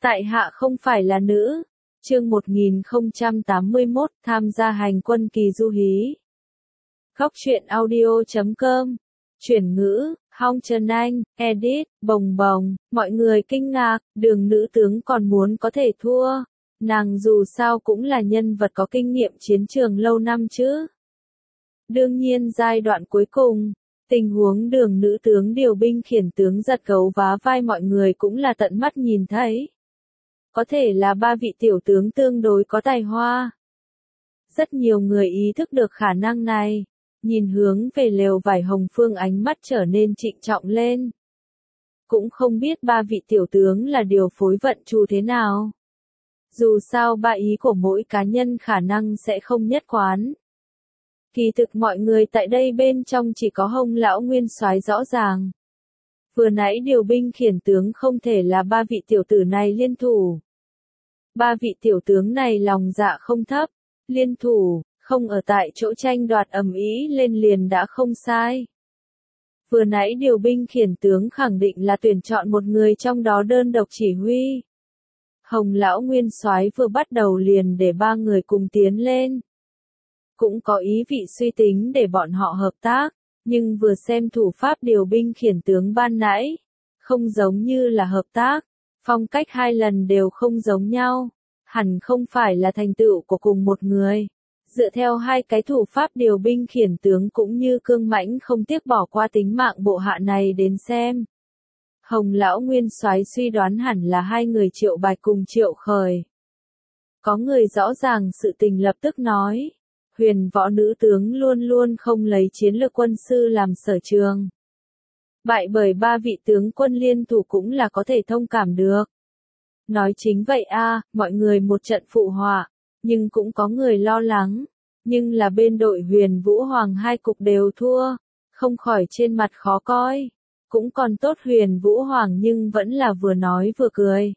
Tại hạ không phải là nữ. Chương 1081, tham gia hành quân kỳ du hí. Góc truyện audio.com. Chuyển ngữ, Hong Trần Anh, edit, bồng bồng, mọi người kinh ngạc, Đường nữ tướng còn muốn có thể thua. Nàng dù sao cũng là nhân vật có kinh nghiệm chiến trường lâu năm chứ. Đương nhiên giai đoạn cuối cùng, tình huống Đường nữ tướng điều binh khiển tướng giật gấu vá vai mọi người cũng là tận mắt nhìn thấy. Có thể là ba vị tiểu tướng tương đối có tài hoa. Rất nhiều người ý thức được khả năng này, nhìn hướng về lều vải hồng phương ánh mắt trở nên trịnh trọng lên. Cũng không biết ba vị tiểu tướng là điều phối vận chu thế nào. Dù sao ba ý của mỗi cá nhân khả năng sẽ không nhất quán. Kỳ thực mọi người tại đây bên trong chỉ có Hồng lão nguyên soái rõ ràng. Vừa nãy điều binh khiển tướng không thể là ba vị tiểu tử này liên thủ. Ba vị tiểu tướng này lòng dạ không thấp, liên thủ, không ở tại chỗ tranh đoạt ầm ĩ lên liền đã không sai. Vừa nãy điều binh khiển tướng khẳng định là tuyển chọn một người trong đó đơn độc chỉ huy. Hồng lão nguyên soái vừa bắt đầu liền để ba người cùng tiến lên. Cũng có ý vị suy tính để bọn họ hợp tác. Nhưng vừa xem thủ pháp điều binh khiển tướng ban nãy, không giống như là hợp tác, phong cách hai lần đều không giống nhau, hẳn không phải là thành tựu của cùng một người. Dựa theo hai cái thủ pháp điều binh khiển tướng cũng như cương mãnh không tiếc bỏ qua tính mạng bộ hạ này đến xem. Hồng lão nguyên soái suy đoán hẳn là hai người Triệu Bạch cùng Triệu Khởi. Có người rõ ràng sự tình lập tức nói. Huyền võ nữ tướng luôn luôn không lấy chiến lược quân sư làm sở trường. Bại bởi ba vị tướng quân liên thủ cũng là có thể thông cảm được. Nói chính vậy mọi người một trận phụ họa, nhưng cũng có người lo lắng. Nhưng là bên đội Huyền Vũ Hoàng hai cục đều thua, không khỏi trên mặt khó coi. Cũng còn tốt Huyền Vũ Hoàng nhưng vẫn là vừa nói vừa cười.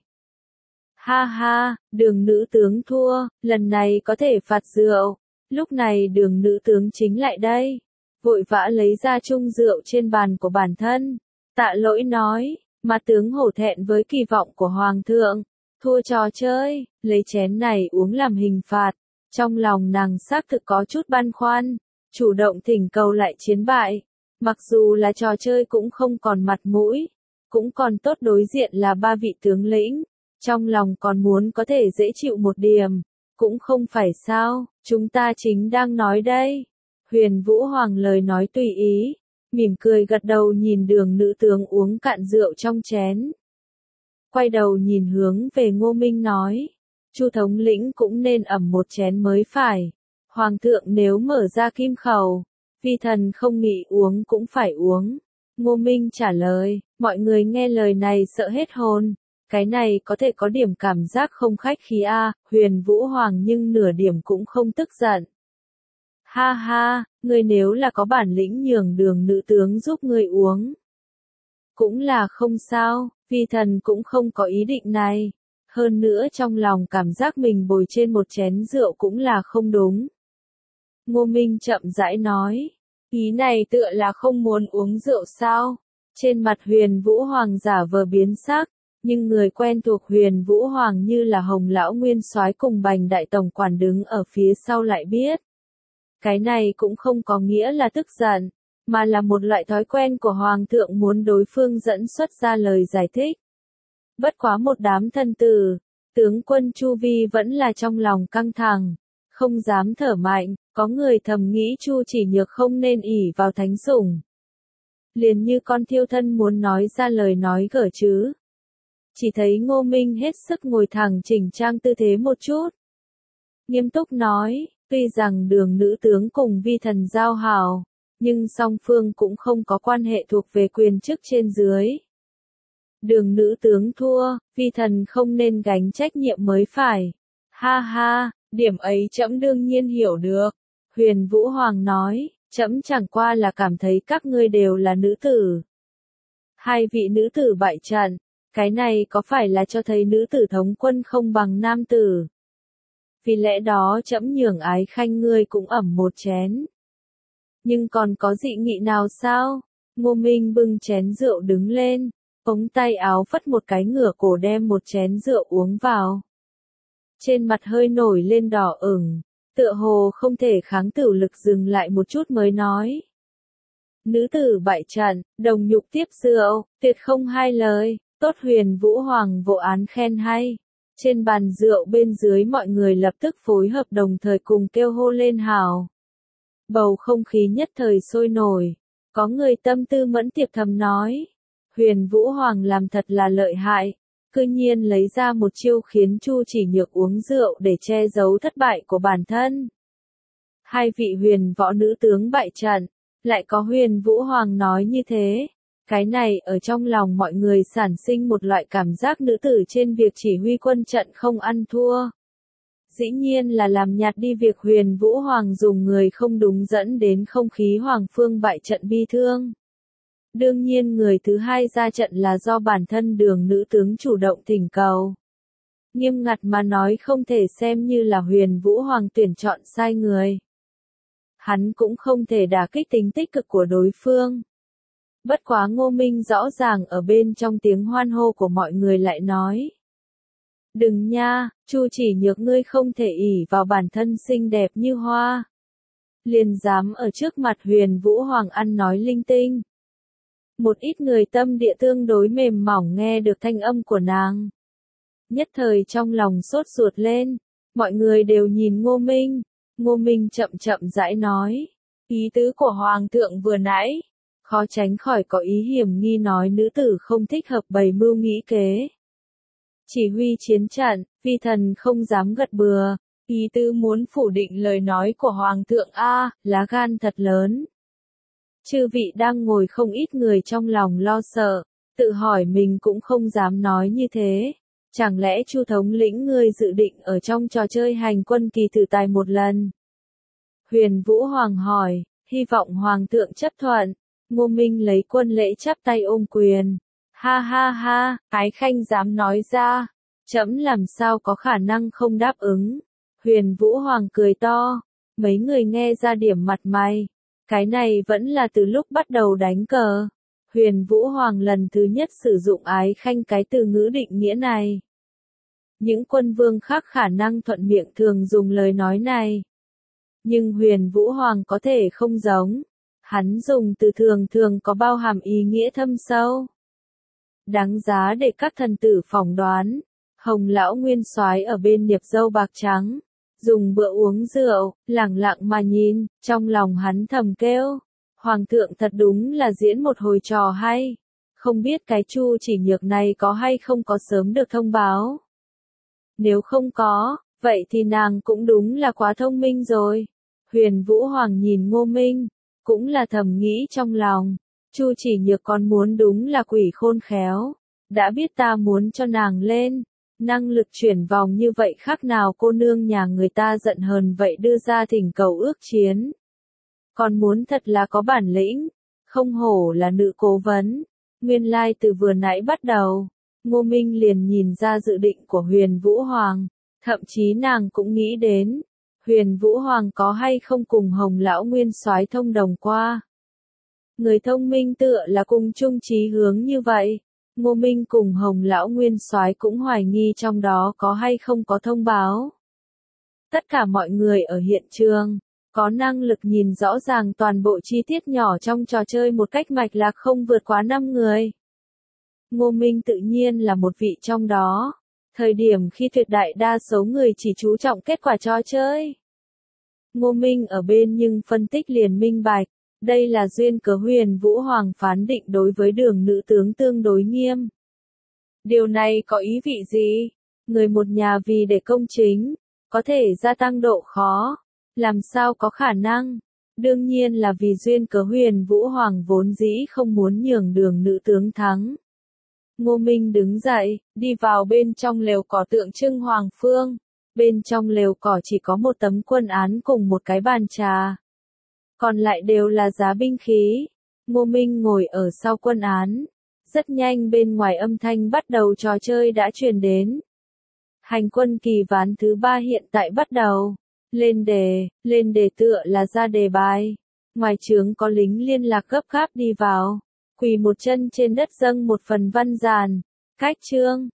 Ha ha, Đường nữ tướng thua, lần này có thể phạt rượu. Lúc này Đường nữ tướng chính lại đây, vội vã lấy ra chung rượu trên bàn của bản thân, tạ lỗi nói, mà tướng hổ thẹn với kỳ vọng của Hoàng thượng, thua trò chơi, lấy chén này uống làm hình phạt, trong lòng nàng xác thực có chút băn khoăn, chủ động thỉnh cầu lại chiến bại, mặc dù là trò chơi cũng không còn mặt mũi, cũng còn tốt đối diện là ba vị tướng lĩnh, trong lòng còn muốn có thể dễ chịu một điểm. Cũng không phải sao, chúng ta chính đang nói đây. Huyền Vũ Hoàng lời nói tùy ý, mỉm cười gật đầu nhìn Đường nữ tướng uống cạn rượu trong chén. Quay đầu nhìn hướng về Ngô Minh nói, Chu thống lĩnh cũng nên ẩm một chén mới phải. Hoàng thượng nếu mở ra kim khẩu, vi thần không nghĩ uống cũng phải uống. Ngô Minh trả lời, mọi người nghe lời này sợ hết hồn. Cái này có thể có điểm cảm giác không khách khí Huyền Vũ Hoàng nhưng nửa điểm cũng không tức giận. Ha ha, ngươi nếu là có bản lĩnh nhường Đường nữ tướng giúp ngươi uống. Cũng là không sao, vi thần cũng không có ý định này. Hơn nữa trong lòng cảm giác mình bồi trên một chén rượu cũng là không đúng. Ngô Minh chậm rãi nói, ý này tựa là không muốn uống rượu sao? Trên mặt Huyền Vũ Hoàng giả vờ biến sắc. Nhưng người quen thuộc Huyền Vũ Hoàng như là Hồng lão nguyên soái cùng Bành đại tổng quản đứng ở phía sau lại biết. Cái này cũng không có nghĩa là tức giận, mà là một loại thói quen của Hoàng thượng muốn đối phương dẫn xuất ra lời giải thích. Bất quá một đám thân tử, tướng quân Chu Vi vẫn là trong lòng căng thẳng, không dám thở mạnh, có người thầm nghĩ Chu Chỉ Nhược không nên ỷ vào thánh sủng. Liền như con thiêu thân muốn nói ra lời nói gở chứ. Chỉ thấy Ngô Minh hết sức ngồi thẳng chỉnh trang tư thế một chút. Nghiêm túc nói, tuy rằng Đường nữ tướng cùng vi thần giao hảo, nhưng song phương cũng không có quan hệ thuộc về quyền chức trên dưới. Đường nữ tướng thua, vi thần không nên gánh trách nhiệm mới phải. Ha ha, điểm ấy trẫm đương nhiên hiểu được. Huyền Vũ Hoàng nói, trẫm chẳng qua là cảm thấy các ngươi đều là nữ tử. Hai vị nữ tử bại trận. Cái này có phải là cho thấy nữ tử thống quân không bằng nam tử? Vì lẽ đó trẫm nhường Ái Khanh ngươi cũng ẩm một chén. Nhưng còn có dị nghị nào sao? Ngô Minh bưng chén rượu đứng lên, ống tay áo phất một cái ngửa cổ đem một chén rượu uống vào. Trên mặt hơi nổi lên đỏ ửng, tựa hồ không thể kháng cự lực dừng lại một chút mới nói. Nữ tử bại trận, đồng nhục tiếp rượu, tuyệt không hai lời, tốt Huyền Vũ Hoàng vô án khen hay. Trên bàn rượu bên dưới mọi người lập tức phối hợp đồng thời cùng kêu hô lên hào. Bầu không khí nhất thời sôi nổi, có người tâm tư mẫn tiệp thầm nói. Huyền Vũ Hoàng làm thật là lợi hại, cư nhiên lấy ra một chiêu khiến Chu Chỉ Nhược uống rượu để che giấu thất bại của bản thân. Hai vị huyền võ nữ tướng bại trận, lại có Huyền Vũ Hoàng nói như thế. Cái này ở trong lòng mọi người sản sinh một loại cảm giác nữ tử trên việc chỉ huy quân trận không ăn thua. Dĩ nhiên là làm nhạt đi việc Huyền Vũ Hoàng dùng người không đúng dẫn đến không khí Hoàng Phương bại trận bi thương. Đương nhiên người thứ hai ra trận là do bản thân Đường nữ tướng chủ động thỉnh cầu. Nghiêm ngặt mà nói không thể xem như là Huyền Vũ Hoàng tuyển chọn sai người. Hắn cũng không thể đả kích tính tích cực của đối phương. Bất quá Ngô Minh rõ ràng ở bên trong tiếng hoan hô của mọi người lại nói. Đừng nha, Chu Chỉ Nhược ngươi không thể ỷ vào bản thân xinh đẹp như hoa. Liền dám ở trước mặt Huyền Vũ Hoàng ăn nói linh tinh. Một ít người tâm địa tương đối mềm mỏng nghe được thanh âm của nàng. Nhất thời trong lòng sốt ruột lên, mọi người đều nhìn Ngô Minh. Ngô Minh chậm chậm rãi nói, ý tứ của Hoàng thượng vừa nãy, khó tránh khỏi có ý hiểm nghi nói nữ tử không thích hợp bày mưu nghĩ kế. Chỉ huy chiến trận, vi thần không dám gật bừa, ý tứ muốn phủ định lời nói của Hoàng thượng a, lá gan thật lớn. Chư vị đang ngồi không ít người trong lòng lo sợ, tự hỏi mình cũng không dám nói như thế. Chẳng lẽ Chu thống lĩnh ngươi dự định ở trong trò chơi hành quân kỳ thử tài một lần? Huyền Vũ Hoàng hỏi, hy vọng Hoàng thượng chấp thuận. Ngô Minh lấy quân lễ chắp tay ôm quyền. Ha ha ha, Ái Khanh dám nói ra. Trẫm làm sao có khả năng không đáp ứng. Huyền Vũ Hoàng cười to. Mấy người nghe ra điểm mặt mày. Cái này vẫn là từ lúc bắt đầu đánh cờ. Huyền Vũ Hoàng lần thứ nhất sử dụng Ái Khanh cái từ ngữ định nghĩa này. Những quân vương khác khả năng thuận miệng thường dùng lời nói này. Nhưng Huyền Vũ Hoàng có thể không giống. Hắn dùng từ thường thường có bao hàm ý nghĩa thâm sâu. Đáng giá để các thần tử phỏng đoán. Hồng lão nguyên soái ở bên niệp dâu bạc trắng. Dùng bữa uống rượu, lẳng lặng mà nhìn, trong lòng hắn thầm kêu. Hoàng thượng thật đúng là diễn một hồi trò hay. Không biết cái Chu Chỉ Nhược này có hay không có sớm được thông báo. Nếu không có, vậy thì nàng cũng đúng là quá thông minh rồi. Huyền Vũ Hoàng nhìn Ngô Minh, cũng là thầm nghĩ trong lòng. Chu Chỉ Nhược còn muốn đúng là quỷ khôn khéo. Đã biết ta muốn cho nàng lên. Năng lực chuyển vòng như vậy khác nào cô nương nhà người ta giận hờn vậy đưa ra thỉnh cầu ước chiến. Còn muốn thật là có bản lĩnh. Không hổ là nữ cố vấn. Nguyên lai từ vừa nãy bắt đầu. Ngô Minh liền nhìn ra dự định của Huyền Vũ Hoàng. Thậm chí nàng cũng nghĩ đến. Huyền Vũ Hoàng có hay không cùng Hồng lão nguyên soái thông đồng qua. Người thông minh tựa là cùng chung chí hướng như vậy. Ngô Minh cùng Hồng lão nguyên soái cũng hoài nghi trong đó có hay không có thông báo. Tất cả mọi người ở hiện trường, có năng lực nhìn rõ ràng toàn bộ chi tiết nhỏ trong trò chơi một cách mạch lạc không vượt quá 5 người. Ngô Minh tự nhiên là một vị trong đó. Thời điểm khi tuyệt đại đa số người chỉ chú trọng kết quả trò chơi. Ngô Minh ở bên nhưng phân tích liền minh bạch. Đây là duyên cớ Huyền Vũ Hoàng phán định đối với Đường nữ tướng tương đối nghiêm. Điều này có ý vị gì? Người một nhà vì để công chính, có thể gia tăng độ khó. Làm sao có khả năng? Đương nhiên là vì duyên cớ Huyền Vũ Hoàng vốn dĩ không muốn nhường Đường nữ tướng thắng. Ngô Minh đứng dậy, đi vào bên trong lều cỏ tượng trưng Hoàng Phương. Bên trong lều cỏ chỉ có một tấm quân án cùng một cái bàn trà. Còn lại đều là giá binh khí. Ngô Minh ngồi ở sau quân án. Rất nhanh bên ngoài âm thanh bắt đầu trò chơi đã truyền đến. Hành quân kỳ ván thứ 3 hiện tại bắt đầu. Lên đề tựa là ra đề bài. Ngoài trướng có lính liên lạc gấp gáp đi vào. quỳ một chân trên đất dâng một phần văn giàn. Cách chương